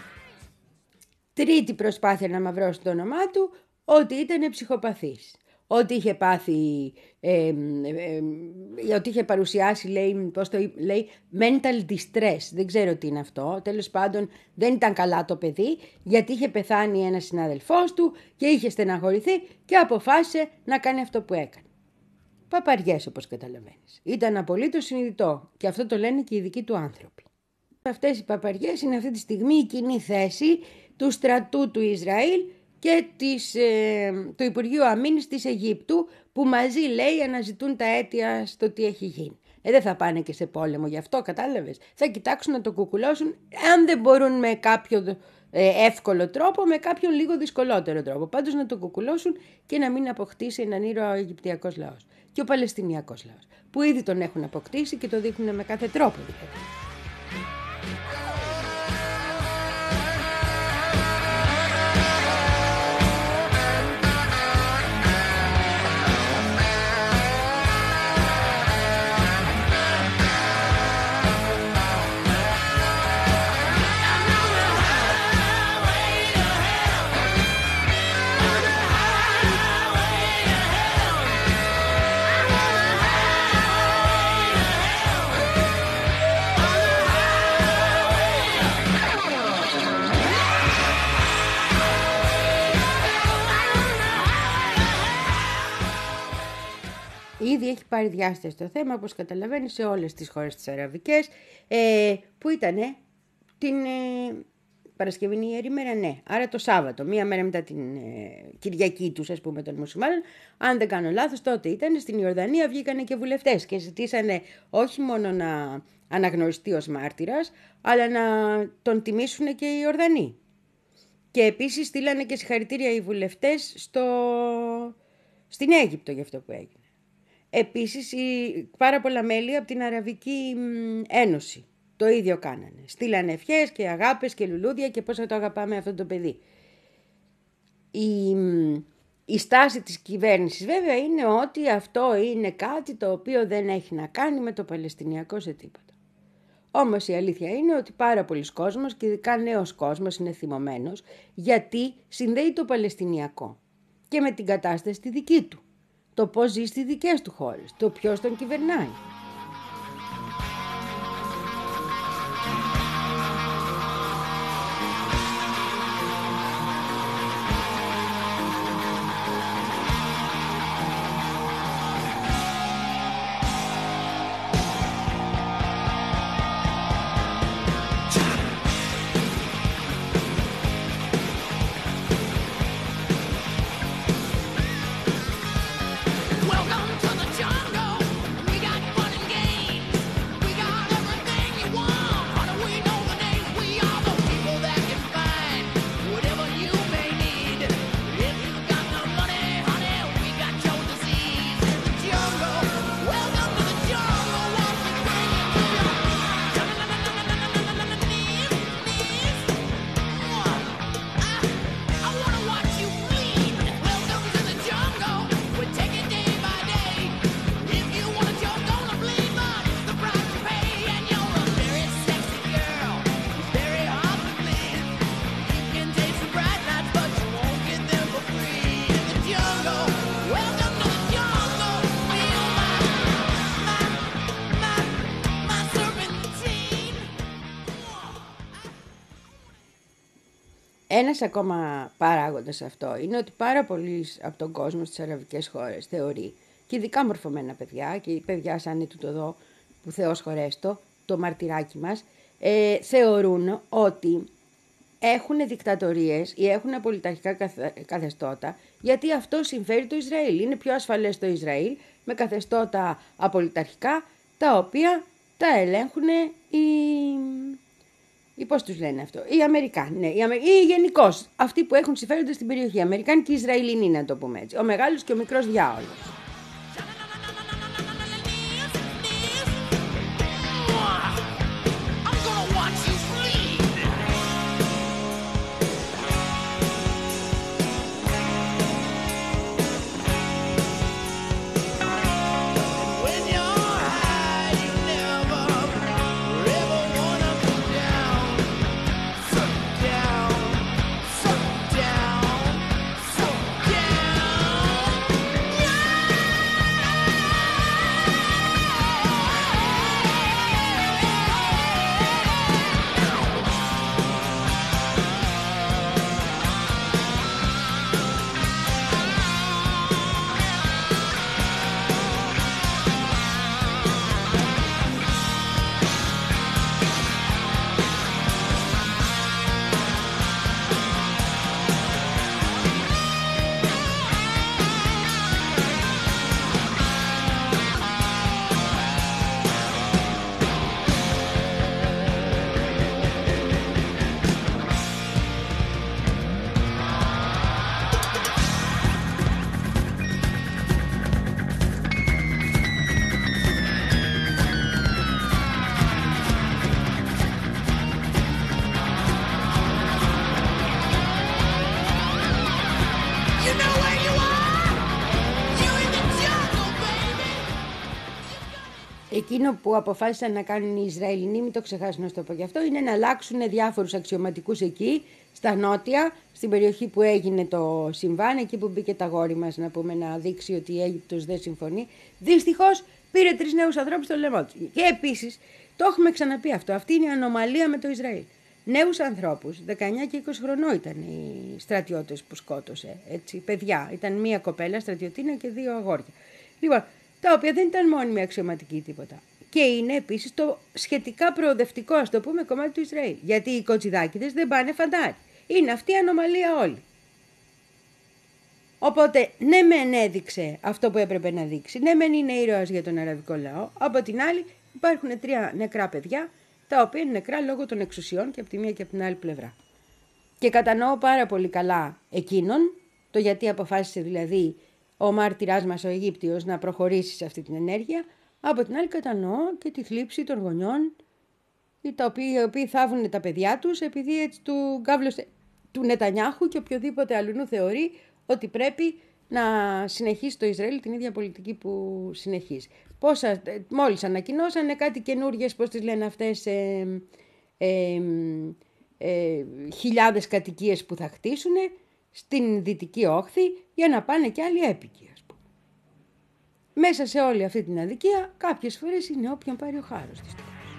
Τρίτη προσπάθεια να μαυρώσει το όνομά του, ότι ήταν ψυχοπαθής. ότι είχε πάθει, ε, ε, ε, ότι είχε παρουσιάσει, λέει, πώς το λέει, mental distress, δεν ξέρω τι είναι αυτό, τέλος πάντων δεν ήταν καλά το παιδί, γιατί είχε πεθάνει ένας συνάδελφός του και είχε στεναχωρηθεί και αποφάσισε να κάνει αυτό που έκανε. Παπαριές, όπως καταλαβαίνεις. Ήταν απολύτως συνειδητό και αυτό το λένε και οι δικοί του άνθρωποι. Αυτές οι παπαριές είναι αυτή τη στιγμή η κοινή θέση του στρατού του Ισραήλ και της, ε, του Υπουργείου Αμήνης της Αιγύπτου, που μαζί, λέει, αναζητούν τα αίτια στο τι έχει γίνει. Ε, δεν θα πάνε και σε πόλεμο γι' αυτό, κατάλαβες. Θα κοιτάξουν να το κουκουλώσουν, αν δεν μπορούν με κάποιο ε, εύκολο τρόπο, με κάποιον λίγο δυσκολότερο τρόπο. Πάντως να το κουκουλώσουν και να μην αποκτήσει έναν ήρωα ο Αιγυπτιακός λαός και ο Παλαιστινιακός λαός, που ήδη τον έχουν αποκτήσει και το δείχνουν με κάθε τρόπο δηλαδή. Ήδη έχει πάρει διάσταση το θέμα, όπως καταλαβαίνει, σε όλες τις χώρες τις αραβικές, ε, που ήταν την ε, Παρασκευινή Ιερή Μέρα, ναι, άρα το Σάββατο, μία μέρα μετά την ε, Κυριακή τους, ας πούμε, των μουσουλμάνων. Αν δεν κάνω λάθος, τότε ήταν στην Ιορδανία, βγήκανε και βουλευτές και ζητήσανε όχι μόνο να αναγνωριστεί ως μάρτυρας, αλλά να τον τιμήσουν και οι Ιορδανοί. Και επίσης στείλανε και συγχαρητήρια οι βουλευτές στο... στην Αίγυπτο για αυτό που έγινε. Επίσης, οι, πάρα πολλά μέλη από την Αραβική Ένωση το ίδιο κάνανε. Στείλανε ευχές και αγάπες και λουλούδια και πώς θα το αγαπάμε αυτό το παιδί. Η, η στάση της κυβέρνησης βέβαια είναι ότι αυτό είναι κάτι το οποίο δεν έχει να κάνει με το Παλαιστινιακό σε τίποτα. Όμως η αλήθεια είναι ότι πάρα πολλοί κόσμος και ειδικά νέος κόσμος είναι θυμωμένος, γιατί συνδέει το Παλαιστινιακό και με την κατάσταση τη δική του. Το πώς ζει στις δικές του χώρες, το ποιος τον κυβερνάει. Ένας ακόμα παράγοντας αυτό είναι ότι πάρα πολλοί από τον κόσμο στις αραβικές χώρες θεωρεί, και ειδικά μορφωμένα παιδιά και παιδιά σαν τούτο εδώ που Θεός χωρέστο, το μαρτυράκι μας, ε, θεωρούν ότι έχουν δικτατορίες ή έχουν πολιταρχικά καθεστώτα, γιατί αυτό συμφέρει το Ισραήλ. Είναι πιο ασφαλές το Ισραήλ με καθεστώτα απολυταρχικά, τα οποία τα ελέγχουν οι... ή πώς τους λένε αυτό, οι Αμερικάνοι, ναι, οι Αμε... ή γενικώς αυτοί που έχουν συμφέροντα στην περιοχή, οι Αμερικάνοι και οι Ισραηλινοί, να το πούμε έτσι, ο μεγάλος και ο μικρός διάολος. Yeah. εκείνο που αποφάσισαν να κάνουν οι Ισραηλινοί, μην το ξεχάσουν να το πω γι' αυτό, είναι να αλλάξουν διάφορους αξιωματικούς εκεί, στα νότια, στην περιοχή που έγινε το συμβάν, εκεί που μπήκε τα γόρι μας, να πούμε, να δείξει ότι η Αίγυπτος δεν συμφωνεί. Δυστυχώς πήρε τρεις νέους ανθρώπους στο λαιμό του. Και επίσης, το έχουμε ξαναπεί αυτό, αυτή είναι η ανομαλία με το Ισραήλ. Νέους ανθρώπους, δεκαεννιά και είκοσι χρονών ήταν οι στρατιώτες που σκότωσε, έτσι, παιδιά. Ήταν μία κοπέλα στρατιωτίνα και δύο αγόρια. Λοιπόν, τα οποία δεν ήταν μόνιμοι αξιωματικοί τίποτα. Και είναι επίσης το σχετικά προοδευτικό, ας το πούμε, κομμάτι του Ισραήλ. Γιατί οι κοτσιδάκηδες δεν πάνε φαντάρι. Είναι αυτή η ανομαλία όλη. Οπότε, ναι μεν έδειξε αυτό που έπρεπε να δείξει, ναι μεν είναι ήρωας για τον αραβικό λαό, από την άλλη υπάρχουν τρία νεκρά παιδιά, τα οποία είναι νεκρά λόγω των εξουσιών και από τη μία και από την άλλη πλευρά. Και κατανοώ πάρα πολύ καλά εκείνον, το γιατί αποφάσισε δηλαδή ο μάρτυράς μας ο Αιγύπτιος να προχωρήσει σε αυτή την ενέργεια, από την άλλη κατανοώ και τη θλίψη των γονιών, οι οποίοι, οι οποίοι θάβουν τα παιδιά τους επειδή έτσι του γκάβλος του Νετανιάχου και οποιοδήποτε αλλού θεωρεί ότι πρέπει να συνεχίσει το Ισραήλ την ίδια πολιτική που συνεχίζει. Πόσα, μόλις ανακοινώσανε κάτι καινούργιες, πώς τις λένε αυτές, ε, ε, ε, χιλιάδες κατοικίες που θα χτίσουν στην Δυτική Όχθη για να πάνε και άλλοι έπικοι, ας πούμε. Μέσα σε όλη αυτή την αδικία κάποιες φορές είναι όποιον πάρει ο χάρος της.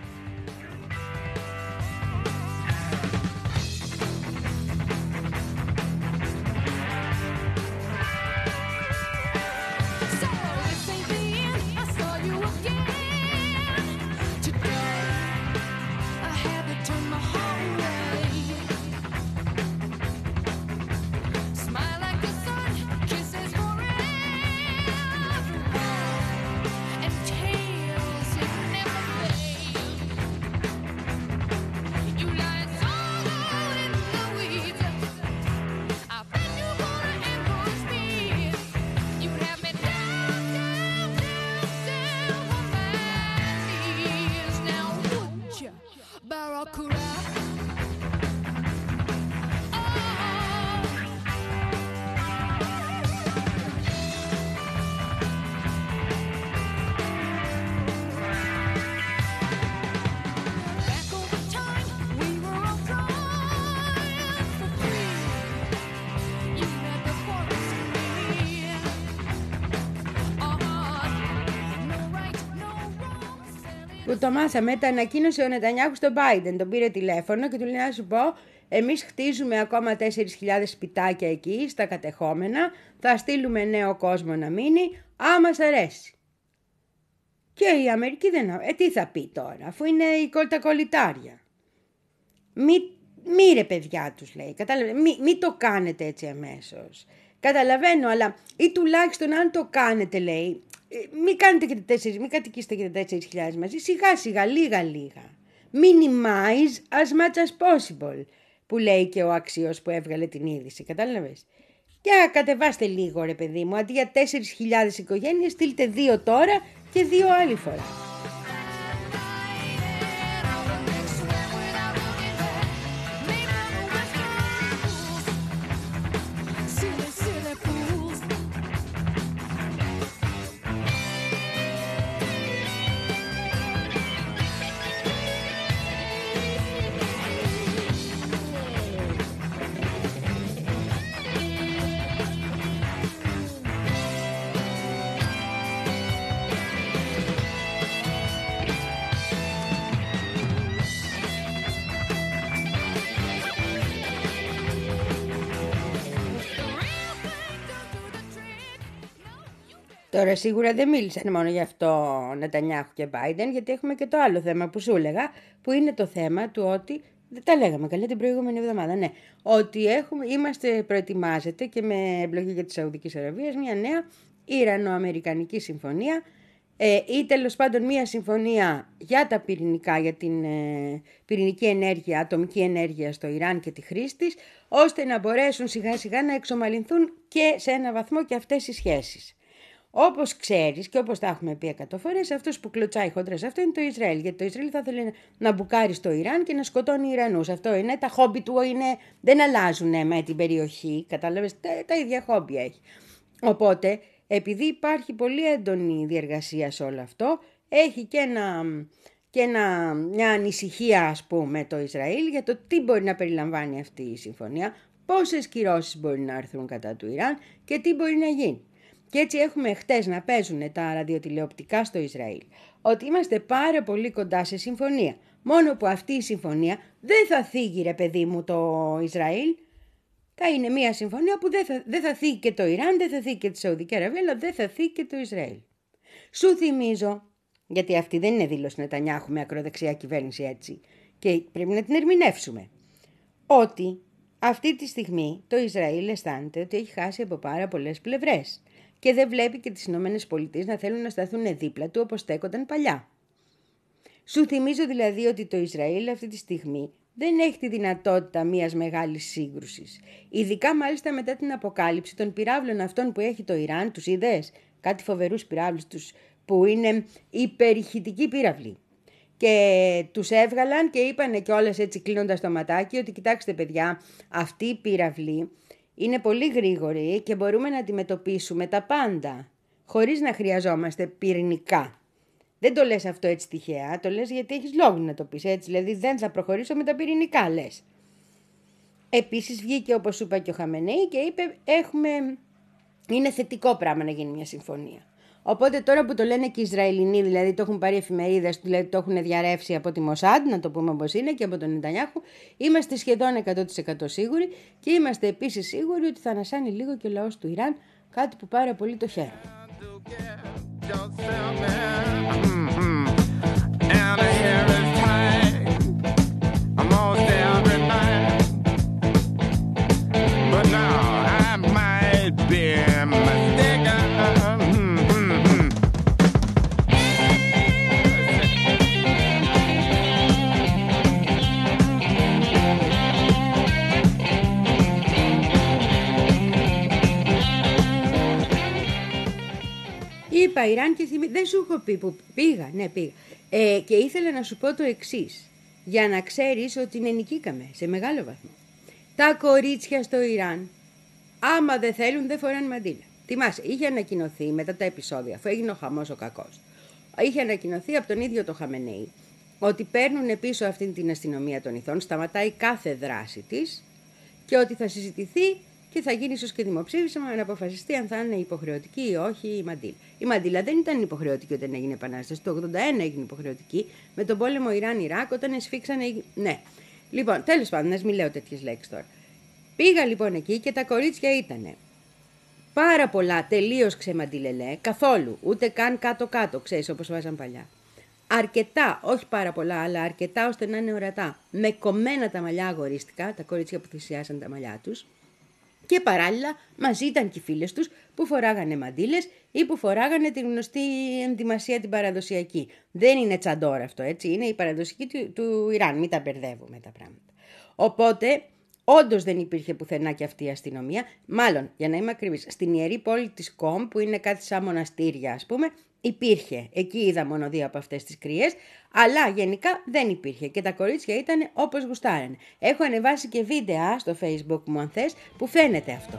Που το μάθαμε, τα ανακοίνωσε ο Νετανιάχου στον Biden, τον πήρε τηλέφωνο και του λέει να σου πω, εμείς χτίζουμε ακόμα τέσσερις χιλιάδες σπιτάκια εκεί στα κατεχόμενα, θα στείλουμε νέο κόσμο να μείνει, άμα σ' αρέσει. Και η Αμερική δεν... Ε, τι θα πει τώρα, αφού είναι η τα κολλητάρια. Μη, μη ρε παιδιά τους λέει, κατάλαβε, μη, μη το κάνετε έτσι αμέσως. Καταλαβαίνω, αλλά ή τουλάχιστον αν το κάνετε λέει, μην κάνετε και τα τέσσερις, μην κατοικήσετε και τα τέσσερις χιλιάδες μαζί, σιγά σιγά, λίγα λίγα. Minimize as much as possible, που λέει και ο αξίος που έβγαλε την είδηση, κατάλαβες. Για κατεβάστε λίγο ρε παιδί μου, αντί για τέσσερις χιλιάδες οικογένειες, στείλτε δύο τώρα και δύο άλλη φορά. Τώρα σίγουρα δεν μίλησαν μόνο γι' αυτό Νετανιάχου και Biden, γιατί έχουμε και το άλλο θέμα που σου έλεγα, που είναι το θέμα του ότι, δεν τα λέγαμε καλά την προηγούμενη εβδομάδα, ναι, ότι έχουμε, είμαστε, προετοιμάζεται και με εμπλοκή για τη Σαουδική Αραβία μια νέα Ιρανο-Αμερικανική συμφωνία ε, ή τέλος πάντων μια συμφωνία για τα πυρηνικά, για την ε, πυρηνική ενέργεια, ατομική ενέργεια στο Ιράν και τη χρήση της, ώστε να μπορέσουν σιγά σιγά να εξομαλυνθούν και σε ένα βαθμό και αυτές οι σχέσεις. Όπως ξέρεις και όπως τα έχουμε πει εκατό φορές, αυτός που κλωτσάει χοντρά σε αυτό είναι το Ισραήλ. Γιατί το Ισραήλ θα ήθελε να μπουκάρει στο Ιράν και να σκοτώνει Ιρανούς. Αυτό είναι, τα χόμπι του είναι, δεν αλλάζουν με την περιοχή, κατάλαβες, τα, τα ίδια χόμπι έχει. Οπότε, επειδή υπάρχει πολύ έντονη διεργασία σε όλο αυτό, έχει και, ένα, και ένα, μια ανησυχία, ας πούμε, το Ισραήλ για το τι μπορεί να περιλαμβάνει αυτή η συμφωνία, πόσες κυρώσεις μπορεί να έρθουν κατά του Ιράν και τι μπορεί να γίνει. Και έτσι έχουμε χτες να παίζουν τα ραδιοτηλεοπτικά στο Ισραήλ ότι είμαστε πάρα πολύ κοντά σε συμφωνία. Μόνο που αυτή η συμφωνία δεν θα θίγει, ρε παιδί μου, το Ισραήλ. Θα είναι μια συμφωνία που δεν θα, δεν θα θίγει και το Ιράν, δεν θα θίγει και τη Σαουδική Αραβία, αλλά δεν θα θίγει και το Ισραήλ. Σου θυμίζω, γιατί αυτή δεν είναι δήλωση Νετανιάχου με ακροδεξιά κυβέρνηση έτσι, και πρέπει να την ερμηνεύσουμε, ότι αυτή τη στιγμή το Ισραήλ αισθάνεται ότι έχει χάσει από πάρα πολλές πλευρές και δεν βλέπει και τις Ηνωμένες Πολιτείες να θέλουν να σταθούν δίπλα του όπως στέκονταν παλιά. Σου θυμίζω δηλαδή ότι το Ισραήλ αυτή τη στιγμή δεν έχει τη δυνατότητα μιας μεγάλης σύγκρουσης. Ειδικά μάλιστα μετά την αποκάλυψη των πυράβλων αυτών που έχει το Ιράν, τους είδες, κάτι φοβερούς πυράβλους τους που είναι υπερηχητικοί πύραυλοι. Και τους έβγαλαν και είπανε κιόλας έτσι κλείνοντας το ματάκι ότι κοιτάξτε παιδιά, αυτοί οι πύραυλοι είναι πολύ γρήγοροι και μπορούμε να αντιμετωπίσουμε τα πάντα χωρίς να χρειαζόμαστε πυρηνικά. Δεν το λες αυτό έτσι τυχαία, το λες γιατί έχεις λόγο να το πεις έτσι, δηλαδή δεν θα προχωρήσω με τα πυρηνικά λες. Επίσης βγήκε όπως σου είπα και ο Χαμενέη και είπε έχουμε... είναι θετικό πράγμα να γίνει μια συμφωνία. Οπότε τώρα που το λένε και οι Ισραηλινοί, δηλαδή το έχουν πάρει εφημερίδες, δηλαδή το έχουν διαρρεύσει από τη Μοσάντ, να το πούμε όπως είναι, και από τον Νετανιάχου, είμαστε σχεδόν εκατό τοις εκατό σίγουροι και είμαστε επίσης σίγουροι ότι θα ανασάνει λίγο και ο λαός του Ιράν, κάτι που πάρα πολύ το χαίρομαι. Είπα Ιράν και θυμή... δεν σου έχω πει που πήγα, ναι πήγα. Ε, και ήθελα να σου πω το εξής, για να ξέρεις ότι νικήκαμε σε μεγάλο βαθμό. Τα κορίτσια στο Ιράν, άμα δεν θέλουν δεν φοράνε μαντίλα. Θυμάσαι, είχε ανακοινωθεί μετά τα επεισόδια, αφού έγινε ο χαμός ο κακός, είχε ανακοινωθεί από τον ίδιο το Χαμενέη ότι παίρνουν πίσω αυτή την αστυνομία των ηθών, σταματάει κάθε δράση της και ότι θα συζητηθεί και θα γίνει ίσως και δημοψήφισμα να αποφασιστεί αν θα είναι υποχρεωτική ή όχι η μαντίλα. Η μαντίλα δεν ήταν υποχρεωτική όταν έγινε η επανάσταση. Το ογδόντα ένα έγινε υποχρεωτική με τον πόλεμο Ιράν-Ιράκ όταν εσφίξανε. Ναι. Λοιπόν, τέλος πάντων, να μην λέω τέτοιες λέξεις τώρα. Πήγα λοιπόν εκεί και τα κορίτσια ήτανε πάρα πολλά τελείως ξεμαντιλελέ, καθόλου, ούτε καν κάτω-κάτω, ξέρεις όπως βάζαν παλιά. Αρκετά, όχι πάρα πολλά, αλλά αρκετά ώστε να είναι ορατά. Με κομμένα τα μαλλιά αγορίστικα, τα κορίτσια που θυσιάσαν τα μαλλιά τους. Και παράλληλα μαζί ήταν και οι φίλες τους που φοράγανε μαντίλες ή που φοράγανε τη γνωστή ενδυμασία την παραδοσιακή. Δεν είναι τσαντόρα αυτό, έτσι, είναι η παραδοσιακή του, του Ιράν, μην τα μπερδεύουμε τα πράγματα. Οπότε, όντως δεν υπήρχε πουθενά και αυτή η αστυνομία, μάλλον, για να είμαι ακριβής, στην ιερή πόλη της Κομ, που είναι κάτι σαν μοναστήρια ας πούμε, υπήρχε. Εκεί είδα μόνο δύο από αυτές τις κρυές, αλλά γενικά δεν υπήρχε και τα κορίτσια ήταν όπως γουστάρανε. Έχω ανεβάσει και βίντεο στο Facebook μου αν θες που φαίνεται αυτό.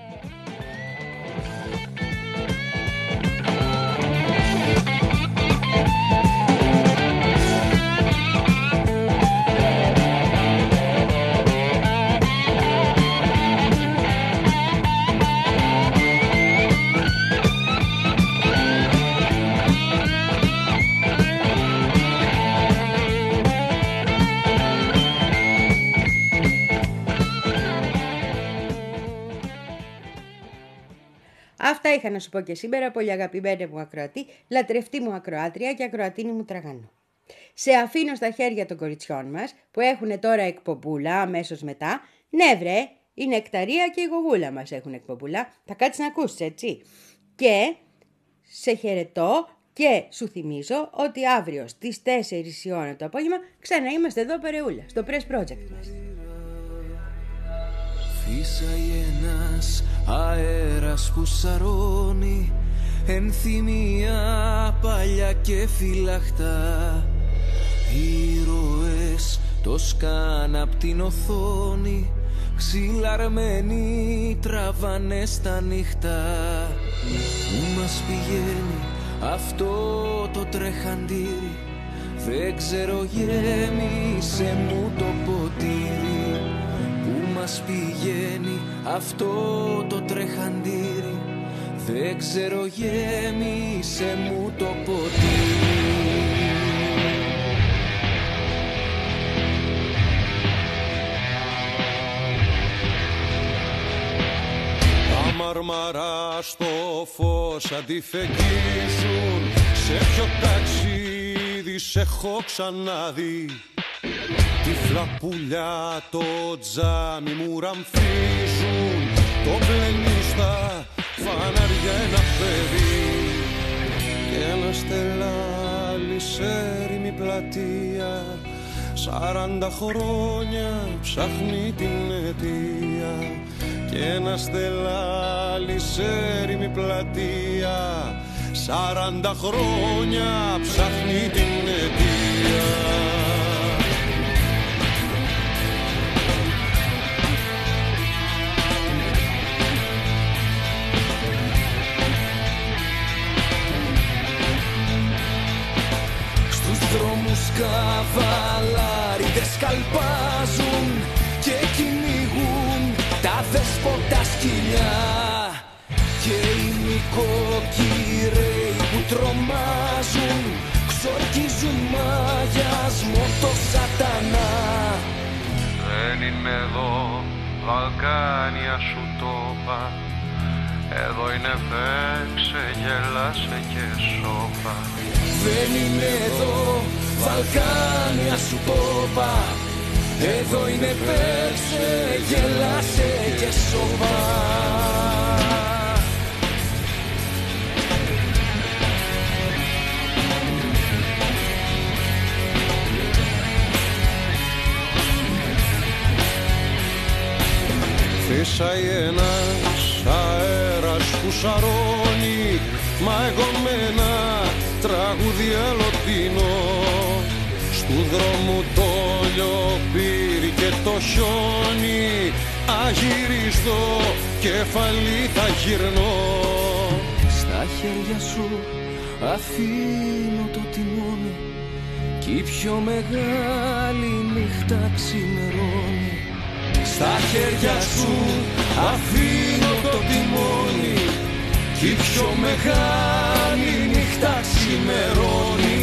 Αυτά είχα να σου πω και σήμερα, πολύ αγαπημένη μου ακροατή, λατρευτή μου ακροάτρια και ακροατίνη μου τραγανό. Σε αφήνω στα χέρια των κοριτσιών μας, που έχουν τώρα εκπομπούλα αμέσως μετά. Ναι βρε, η Νεκταρία και η Γογούλα μας έχουν εκπομπούλα. Θα κάτσεις να ακούσεις, έτσι. Και σε χαιρετώ και σου θυμίζω ότι αύριο στις τέσσερις η ώρα το απόγευμα ξανά είμαστε εδώ παρεούλα, στο Press Project μας. Φύσαει ένας αέρας που σαρώνει ενθυμία παλιά και φυλαχτά. Ήρωες το σκάν απ' την οθόνη, ξυλαρμένοι τραβάνε στα νύχτα. Πού μας πηγαίνει αυτό το τρεχαντήρι. Δεν ξέρω, γέμισε μου το ποτήρι. Πού μας πηγαίνει αυτό το τρεχαντήρι. Δεν ξέρω, γέμισε μου το ποτήρι. Μαρμαρά στο φως αντιφεγγίζουν. Σε ποιο ταξίδι σε έχω ξαναδεί. Τυφλά πουλιά το τζάμι μου ραμφίζουν. Το πλένει στα φανάρια ένα παιδί. Και ένα στελάλι σε έρημη πλατεία. Σαράντα χρόνια ψάχνει την αιτία. Και ένα στελάλι σε έρημη πλατεία. Σαράντα χρόνια ψάχνει την αιτία. Στους δρόμους καβαλάριδες καλπάζουν και κυνηγούν τα δέσποτα σκυλιά. Και οι νοικοκυρέοι που τρομάζουν ξορκίζουν μαγιασμό το σατανά. Δεν είναι εδώ Βαλκάνια σου το είπα. Εδώ είναι παίξε, γέλασε και σώπα. Δεν είναι εδώ Βαλκάνια σου το είπα. Εδώ είναι παίξε, γέλασε και σώπα. Φύσαει ένας αέρας που σαρώνει. Μα εγώ με ένα τραγούδι αλλοτινό. Στου δρόμου το λιοπύρι και το χιόνι. Αγύριστο κεφαλή θα γυρνώ. Στα χέρια σου αφήνω το τιμόνι. Κι η πιο μεγάλη νύχτα ξημερώνει. Στα χέρια σου αφήνω το τιμόνι. Κι η πιο μεγάλη νύχτα ξημερώνει.